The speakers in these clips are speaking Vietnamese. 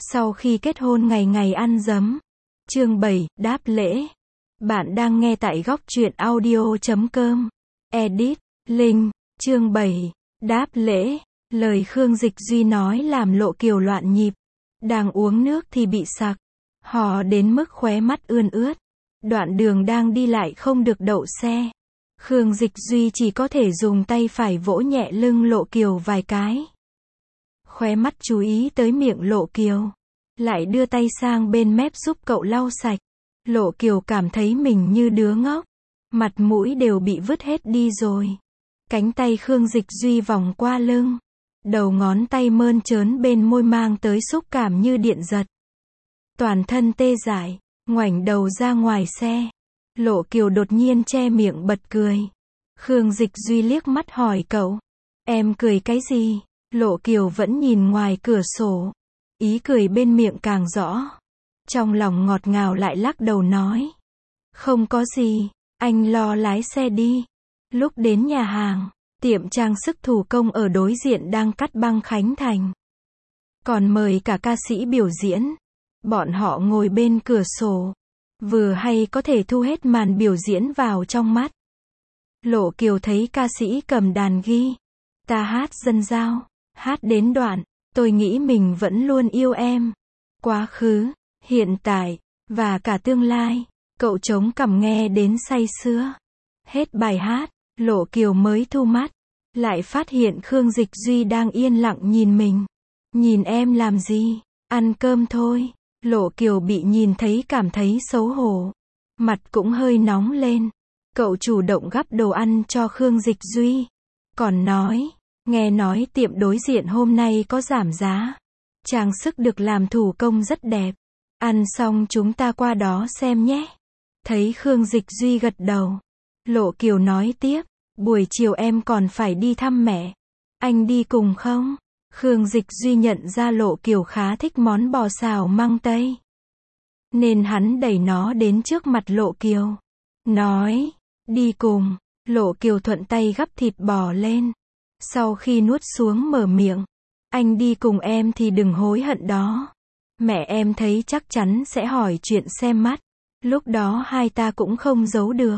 Sau khi kết hôn ngày ngày ăn dấm. Chương 7, đáp lễ. Bạn đang nghe tại góc truyện audio.com. Edit, Linh, chương 7, đáp lễ. Lời Khương Dịch Duy nói làm Lộ Kiều loạn nhịp. Đang uống nước thì bị sặc. Hò đến mức khóe mắt ươn ướt. Đoạn đường đang đi lại không được đậu xe. Khương Dịch Duy chỉ có thể dùng tay phải vỗ nhẹ lưng Lộ Kiều vài cái. Khóe mắt chú ý tới miệng Lộ Kiều. Lại đưa tay sang bên mép giúp cậu lau sạch. Lộ Kiều cảm thấy mình như đứa ngốc. Mặt mũi đều bị vứt hết đi rồi. Cánh tay Khương Dịch Duy vòng qua lưng. Đầu ngón tay mơn trớn bên môi mang tới xúc cảm như điện giật. Toàn thân tê dại, ngoảnh đầu ra ngoài xe. Lộ Kiều đột nhiên che miệng bật cười. Khương Dịch Duy liếc mắt hỏi cậu. Em cười cái gì? Lộ Kiều vẫn nhìn ngoài cửa sổ. Ý cười bên miệng càng rõ. Trong lòng ngọt ngào lại lắc đầu nói. Không có gì, anh lo lái xe đi. Lúc đến nhà hàng, tiệm trang sức thủ công ở đối diện đang cắt băng khánh thành. Còn mời cả ca sĩ biểu diễn. Bọn họ ngồi bên cửa sổ. Vừa hay có thể thu hết màn biểu diễn vào trong mắt. Lộ Kiều thấy ca sĩ cầm đàn ghi. Ta hát dân giao. Hát đến đoạn, tôi nghĩ mình vẫn luôn yêu em. Quá khứ, hiện tại, và cả tương lai. Cậu chống cằm nghe đến say sưa. Hết bài hát, Lộ Kiều mới thu mắt. Lại phát hiện Khương Dịch Duy đang yên lặng nhìn mình. Nhìn em làm gì? Ăn cơm thôi. Lộ Kiều bị nhìn thấy cảm thấy xấu hổ. Mặt cũng hơi nóng lên. Cậu chủ động gắp đồ ăn cho Khương Dịch Duy. Còn nói, nghe nói tiệm đối diện hôm nay có giảm giá. Trang sức được làm thủ công rất đẹp. Ăn xong chúng ta qua đó xem nhé. Thấy Khương Dịch Duy gật đầu. Lộ Kiều nói tiếp, buổi chiều em còn phải đi thăm mẹ. Anh đi cùng không? Khương Dịch Duy nhận ra Lộ Kiều khá thích món bò xào măng tây. Nên hắn đẩy nó đến trước mặt Lộ Kiều. Nói, đi cùng. Lộ Kiều thuận tay gắp thịt bò lên. Sau khi nuốt xuống mở miệng. Anh đi cùng em thì đừng hối hận đó. Mẹ em thấy chắc chắn sẽ hỏi chuyện xem mắt. Lúc đó hai ta cũng không giấu được.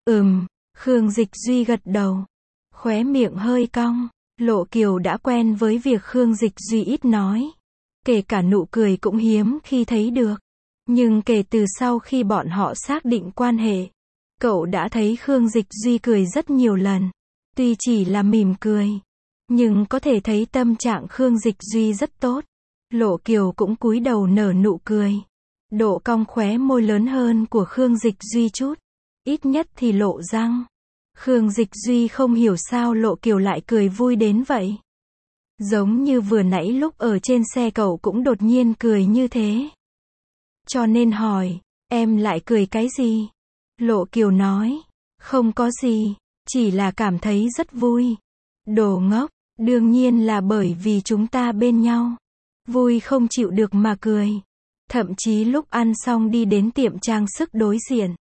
Khương Dịch Duy gật đầu. Khóe miệng hơi cong. Lộ Kiều đã quen với việc Khương Dịch Duy ít nói. Kể cả nụ cười cũng hiếm khi thấy được. Nhưng kể từ sau khi bọn họ xác định quan hệ, cậu đã thấy Khương Dịch Duy cười rất nhiều lần. Tuy chỉ là mỉm cười, nhưng có thể thấy tâm trạng Khương Dịch Duy rất tốt. Lộ Kiều cũng cúi đầu nở nụ cười. Độ cong khóe môi lớn hơn của Khương Dịch Duy chút. Ít nhất thì lộ răng. Khương Dịch Duy không hiểu sao Lộ Kiều lại cười vui đến vậy. Giống như vừa nãy lúc ở trên xe cậu cũng đột nhiên cười như thế. Cho nên hỏi, em lại cười cái gì? Lộ Kiều nói, không có gì, chỉ là cảm thấy rất vui. Đồ ngốc, đương nhiên là bởi vì chúng ta bên nhau. Vui không chịu được mà cười. Thậm chí lúc ăn xong đi đến tiệm trang sức đối diện.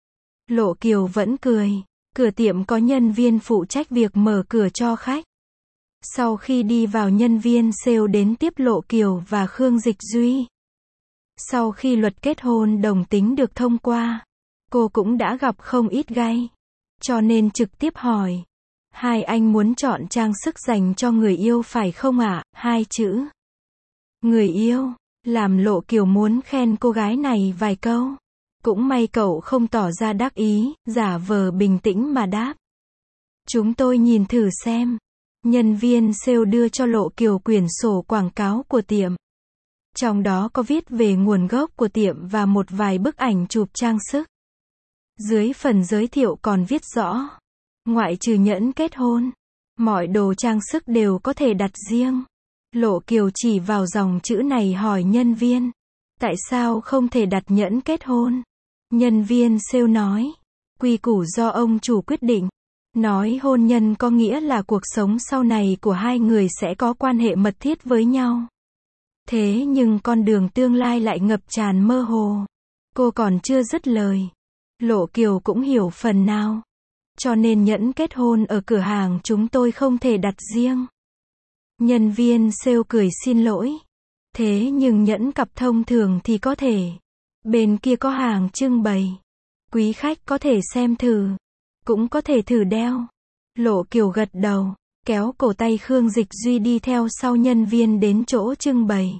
Lộ Kiều vẫn cười. Cửa tiệm có nhân viên phụ trách việc mở cửa cho khách. Sau khi đi vào nhân viên sale đến tiếp Lộ Kiều và Khương Dịch Duy. Sau khi luật kết hôn đồng tính được thông qua, cô cũng đã gặp không ít gai. Cho nên trực tiếp hỏi. Hai anh muốn chọn trang sức dành cho người yêu phải không ạ? Hai chữ. Người yêu. Làm Lộ Kiều muốn khen cô gái này vài câu. Cũng may cậu không tỏ ra đắc ý, giả vờ bình tĩnh mà đáp. Chúng tôi nhìn thử xem. Nhân viên sale đưa cho Lộ Kiều quyển sổ quảng cáo của tiệm. Trong đó có viết về nguồn gốc của tiệm và một vài bức ảnh chụp trang sức. Dưới phần giới thiệu còn viết rõ. Ngoại trừ nhẫn kết hôn, mọi đồ trang sức đều có thể đặt riêng. Lộ Kiều chỉ vào dòng chữ này hỏi nhân viên. Tại sao không thể đặt nhẫn kết hôn? Nhân viên sale nói. Quy củ do ông chủ quyết định. Nói hôn nhân có nghĩa là cuộc sống sau này của hai người sẽ có quan hệ mật thiết với nhau. Thế nhưng con đường tương lai lại ngập tràn mơ hồ. Cô còn chưa dứt lời. Lộ Kiều cũng hiểu phần nào. Cho nên nhẫn kết hôn ở cửa hàng chúng tôi không thể đặt riêng. Nhân viên sale cười xin lỗi. Thế nhưng nhẫn cặp thông thường thì có thể. Bên kia có hàng trưng bày. Quý khách có thể xem thử. Cũng có thể thử đeo. Lộ Kiều gật đầu, kéo cổ tay Khương Dịch Duy đi theo sau nhân viên đến chỗ trưng bày.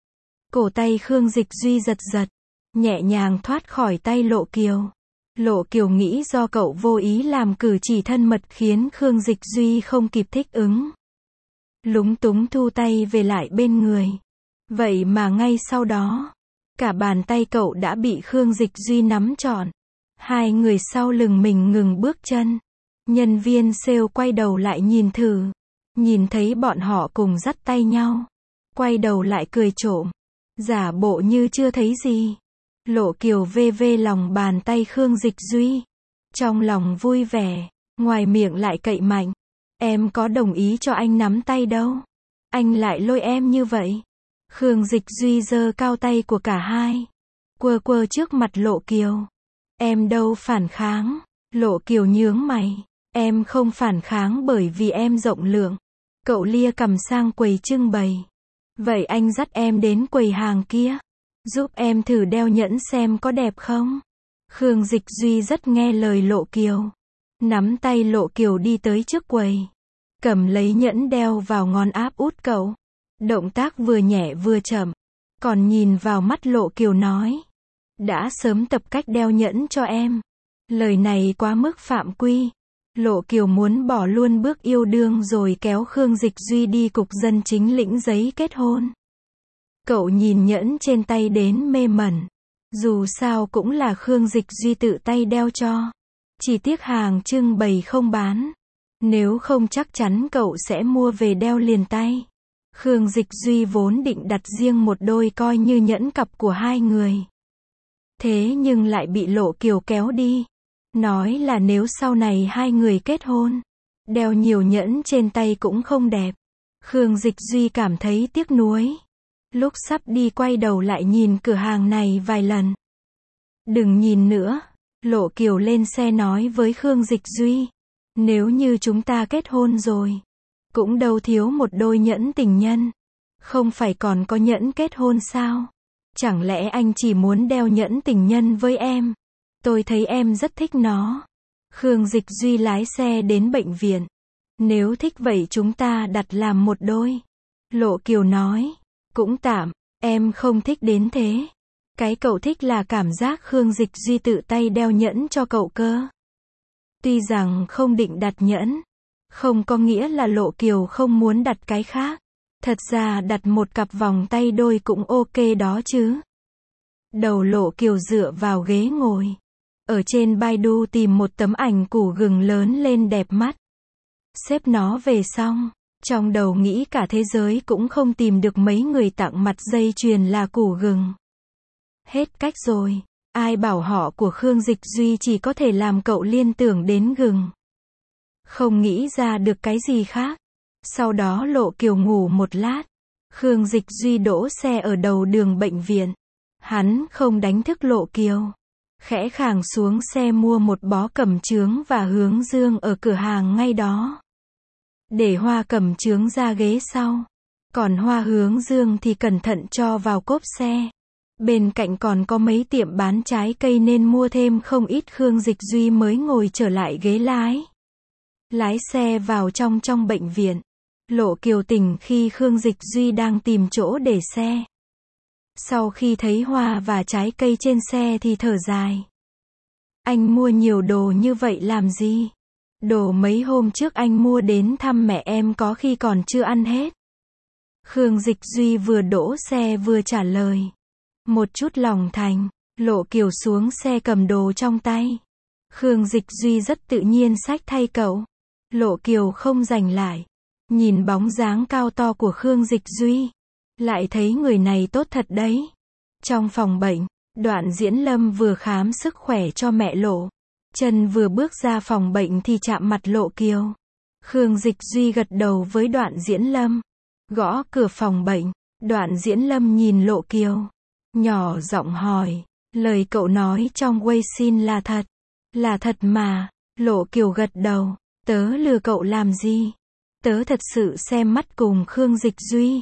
Cổ tay Khương Dịch Duy giật giật, nhẹ nhàng thoát khỏi tay Lộ Kiều. Lộ Kiều nghĩ do cậu vô ý làm cử chỉ thân mật khiến Khương Dịch Duy không kịp thích ứng. Lúng túng thu tay về lại bên người. Vậy mà ngay sau đó, cả bàn tay cậu đã bị Khương Dịch Duy nắm trọn. Hai người sau lưng mình ngừng bước chân. Nhân viên sale quay đầu lại nhìn thử. Nhìn thấy bọn họ cùng dắt tay nhau. Quay đầu lại cười trộm. Giả bộ như chưa thấy gì. Lộ Kiều vê vê lòng bàn tay Khương Dịch Duy. Trong lòng vui vẻ. Ngoài miệng lại cậy mạnh. Em có đồng ý cho anh nắm tay đâu. Anh lại lôi em như vậy. Khương Dịch Duy giơ cao tay của cả hai. Quơ quơ trước mặt Lộ Kiều. Em đâu phản kháng. Lộ Kiều nhướng mày. Em không phản kháng bởi vì em rộng lượng. Cậu lia cằm sang quầy trưng bày. Vậy anh dắt em đến quầy hàng kia. Giúp em thử đeo nhẫn xem có đẹp không. Khương Dịch Duy rất nghe lời Lộ Kiều. Nắm tay Lộ Kiều đi tới trước quầy. Cầm lấy nhẫn đeo vào ngón áp út cậu. Động tác vừa nhẹ vừa chậm. Còn nhìn vào mắt Lộ Kiều nói. Đã sớm tập cách đeo nhẫn cho em. Lời này quá mức phạm quy. Lộ Kiều muốn bỏ luôn bước yêu đương rồi kéo Khương Dịch Duy đi cục dân chính lĩnh giấy kết hôn. Cậu nhìn nhẫn trên tay đến mê mẩn. Dù sao cũng là Khương Dịch Duy tự tay đeo cho. Chỉ tiếc hàng trưng bày không bán. Nếu không chắc chắn cậu sẽ mua về đeo liền tay. Khương Dịch Duy vốn định đặt riêng một đôi coi như nhẫn cặp của hai người. Thế nhưng lại bị Lộ Kiều kéo đi. Nói là nếu sau này hai người kết hôn, đeo nhiều nhẫn trên tay cũng không đẹp. Khương Dịch Duy cảm thấy tiếc nuối. Lúc sắp đi quay đầu lại nhìn cửa hàng này vài lần. Đừng nhìn nữa. Lộ Kiều lên xe nói với Khương Dịch Duy. Nếu như chúng ta kết hôn rồi, cũng đâu thiếu một đôi nhẫn tình nhân. Không phải còn có nhẫn kết hôn sao? Chẳng lẽ anh chỉ muốn đeo nhẫn tình nhân với em? Tôi thấy em rất thích nó. Khương Dịch Duy lái xe đến bệnh viện. Nếu thích vậy chúng ta đặt làm một đôi. Lộ Kiều nói. Cũng tạm, em không thích đến thế. Cái cậu thích là cảm giác Khương Dịch Duy tự tay đeo nhẫn cho cậu cơ. Tuy rằng không định đặt nhẫn, không có nghĩa là Lộ Kiều không muốn đặt cái khác. Thật ra đặt một cặp vòng tay đôi cũng ok đó chứ. Đầu Lộ Kiều dựa vào ghế ngồi. Ở trên Baidu tìm một tấm ảnh củ gừng lớn lên đẹp mắt. Xếp nó về xong. Trong đầu nghĩ cả thế giới cũng không tìm được mấy người tặng mặt dây chuyền là củ gừng. Hết cách rồi. Ai bảo họ của Khương Dịch Duy chỉ có thể làm cậu liên tưởng đến gừng. Không nghĩ ra được cái gì khác. Sau đó Lộ Kiều ngủ một lát. Khương Dịch Duy đỗ xe ở đầu đường bệnh viện. Hắn không đánh thức Lộ Kiều. Khẽ khàng xuống xe mua một bó cẩm chướng và hướng dương ở cửa hàng ngay đó. Để hoa cẩm chướng ra ghế sau. Còn hoa hướng dương thì cẩn thận cho vào cốp xe. Bên cạnh còn có mấy tiệm bán trái cây nên mua thêm không ít. Khương Dịch Duy mới ngồi trở lại ghế lái. Lái xe vào trong bệnh viện. Lộ Kiều tỉnh khi Khương Dịch Duy đang tìm chỗ để xe. Sau khi thấy hoa và trái cây trên xe thì thở dài. Anh mua nhiều đồ như vậy làm gì? Đồ mấy hôm trước anh mua đến thăm mẹ em có khi còn chưa ăn hết. Khương Dịch Duy vừa đỗ xe vừa trả lời. Một chút lòng thành. Lộ Kiều xuống xe cầm đồ trong tay. Khương Dịch Duy rất tự nhiên xách thay cậu. Lộ Kiều không giành lại. Nhìn bóng dáng cao to của Khương Dịch Duy. Lại thấy người này tốt thật đấy. Trong phòng bệnh, Đoạn Diễn Lâm vừa khám sức khỏe cho mẹ Lộ. Trần vừa bước ra phòng bệnh thì chạm mặt Lộ Kiều. Khương Dịch Duy gật đầu với Đoạn Diễn Lâm. Gõ cửa phòng bệnh. Đoạn Diễn Lâm nhìn Lộ Kiều. Nhỏ giọng hỏi. Lời cậu nói trong Weixin là thật. Là thật mà. Lộ Kiều gật đầu. Tớ lừa cậu làm gì? Tớ thật sự xem mắt cùng Khương Dịch Duy.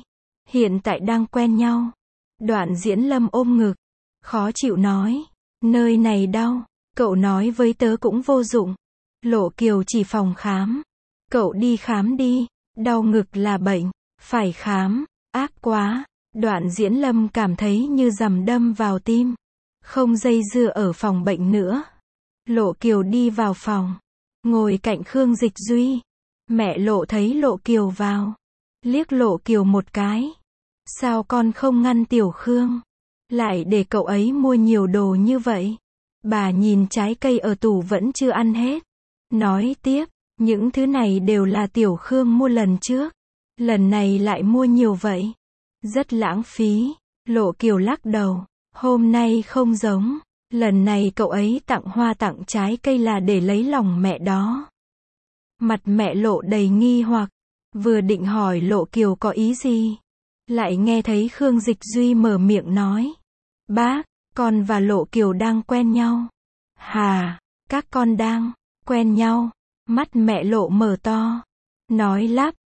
Hiện tại đang quen nhau. Đoạn Diễn Lâm ôm ngực, khó chịu nói, nơi này đau, cậu nói với tớ cũng vô dụng. Lộ Kiều chỉ phòng khám. Cậu đi khám đi, đau ngực là bệnh, phải khám, ác quá. Đoạn Diễn Lâm cảm thấy như rằm đâm vào tim. Không dây dưa ở phòng bệnh nữa. Lộ Kiều đi vào phòng, ngồi cạnh Khương Dịch Duy. Mẹ Lộ thấy Lộ Kiều vào, liếc Lộ Kiều một cái. Sao con không ngăn Tiểu Khương, lại để cậu ấy mua nhiều đồ như vậy? Bà nhìn trái cây ở tủ vẫn chưa ăn hết. Nói tiếp, những thứ này đều là Tiểu Khương mua lần trước. Lần này lại mua nhiều vậy. Rất lãng phí. Lộ Kiều lắc đầu. Hôm nay không giống. Lần này cậu ấy tặng hoa tặng trái cây là để lấy lòng mẹ đó. Mặt mẹ Lộ đầy nghi hoặc. Vừa định hỏi Lộ Kiều có ý gì, lại nghe thấy Khương Dịch Duy mở miệng nói. Bác, con và Lộ Kiều đang quen nhau. Hà, các con đang quen nhau. Mắt mẹ Lộ mở to. Nói lắp,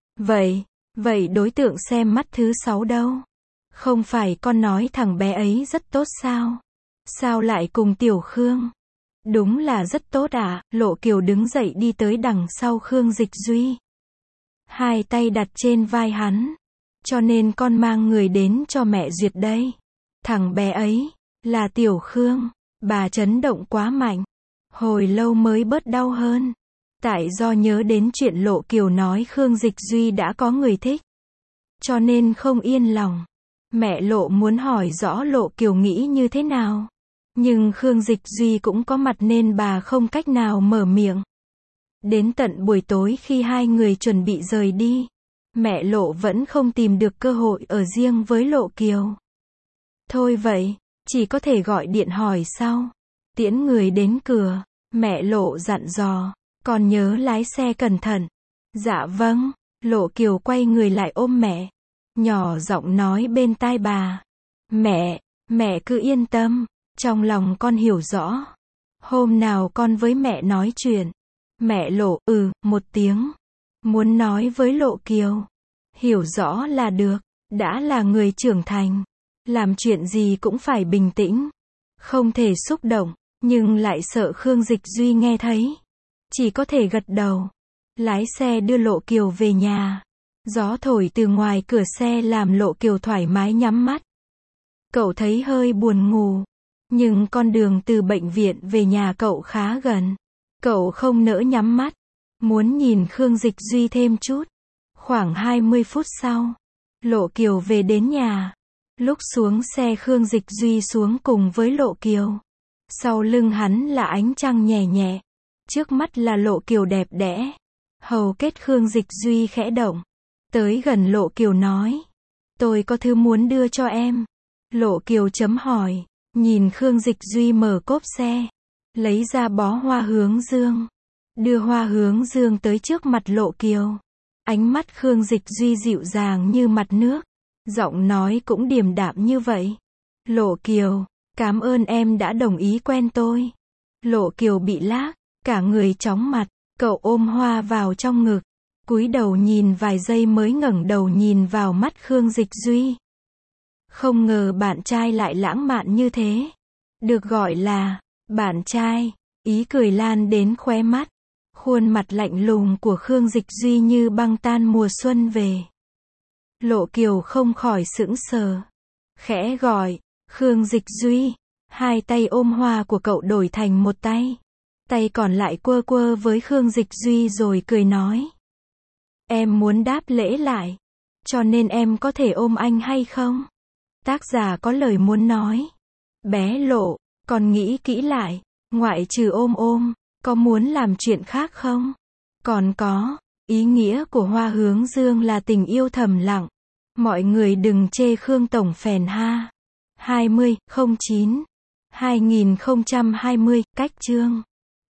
vậy đối tượng xem mắt thứ 6 đâu? Không phải con nói thằng bé ấy rất tốt sao? Sao lại cùng Tiểu Khương? Đúng là rất tốt à? Lộ Kiều đứng dậy đi tới đằng sau Khương Dịch Duy. Hai tay đặt trên vai hắn. Cho nên con mang người đến cho mẹ duyệt đây. Thằng bé ấy là Tiểu Khương. Bà chấn động quá mạnh. Hồi lâu mới bớt đau hơn. Tại do nhớ đến chuyện Lộ Kiều nói Khương Dịch Duy đã có người thích. Cho nên không yên lòng. Mẹ Lộ muốn hỏi rõ Lộ Kiều nghĩ như thế nào. Nhưng Khương Dịch Duy cũng có mặt nên bà không cách nào mở miệng. Đến tận buổi tối khi hai người chuẩn bị rời đi, mẹ Lộ vẫn không tìm được cơ hội ở riêng với Lộ Kiều. Thôi vậy, chỉ có thể gọi điện hỏi sau. Tiễn người đến cửa, mẹ Lộ dặn dò, con nhớ lái xe cẩn thận. Dạ vâng. Lộ Kiều quay người lại ôm mẹ, nhỏ giọng nói bên tai bà. Mẹ cứ yên tâm, trong lòng con hiểu rõ. Hôm nào con với mẹ nói chuyện. Mẹ Lộ, một tiếng. Muốn nói với Lộ Kiều. Hiểu rõ là được, đã là người trưởng thành. Làm chuyện gì cũng phải bình tĩnh. Không thể xúc động, nhưng lại sợ Khương Dịch Duy nghe thấy. Chỉ có thể gật đầu. Lái xe đưa Lộ Kiều về nhà. Gió thổi từ ngoài cửa xe làm Lộ Kiều thoải mái nhắm mắt. Cậu thấy hơi buồn ngủ. Nhưng con đường từ bệnh viện về nhà cậu khá gần. Cậu không nỡ nhắm mắt. Muốn nhìn Khương Dịch Duy thêm chút. Khoảng 20 phút sau, Lộ Kiều về đến nhà. Lúc xuống xe Khương Dịch Duy xuống cùng với Lộ Kiều. Sau lưng hắn là ánh trăng nhẹ nhẹ. Trước mắt là Lộ Kiều đẹp đẽ. Hầu kết Khương Dịch Duy khẽ động. Tới gần Lộ Kiều nói. Tôi có thứ muốn đưa cho em. Lộ Kiều chấm hỏi. Nhìn Khương Dịch Duy mở cốp xe. Lấy ra bó hoa hướng dương. Đưa hoa hướng dương tới trước mặt Lộ Kiều. Ánh mắt Khương Dịch Duy dịu dàng như mặt nước. Giọng nói cũng điềm đạm như vậy. Lộ Kiều, cảm ơn em đã đồng ý quen tôi. Lộ Kiều bị lác, cả người chóng mặt. Cậu ôm hoa vào trong ngực. Cúi đầu nhìn vài giây mới ngẩng đầu nhìn vào mắt Khương Dịch Duy. Không ngờ bạn trai lại lãng mạn như thế. Được gọi là bạn trai. Ý cười lan đến khóe mắt. Khuôn mặt lạnh lùng của Khương Dịch Duy như băng tan mùa xuân về. Lộ Kiều không khỏi sững sờ. Khẽ gọi, Khương Dịch Duy. Hai tay ôm hoa của cậu đổi thành một tay. Tay còn lại quơ quơ với Khương Dịch Duy rồi cười nói. Em muốn đáp lễ lại. Cho nên em có thể ôm anh hay không? Tác giả có lời muốn nói. Bé Lộ, con nghĩ kỹ lại. Ngoại trừ ôm, có muốn làm chuyện khác không? Còn có, ý nghĩa của hoa hướng dương là tình yêu thầm lặng. Mọi người đừng chê Khương Tổng phèn ha. 20/09/2020, cách chương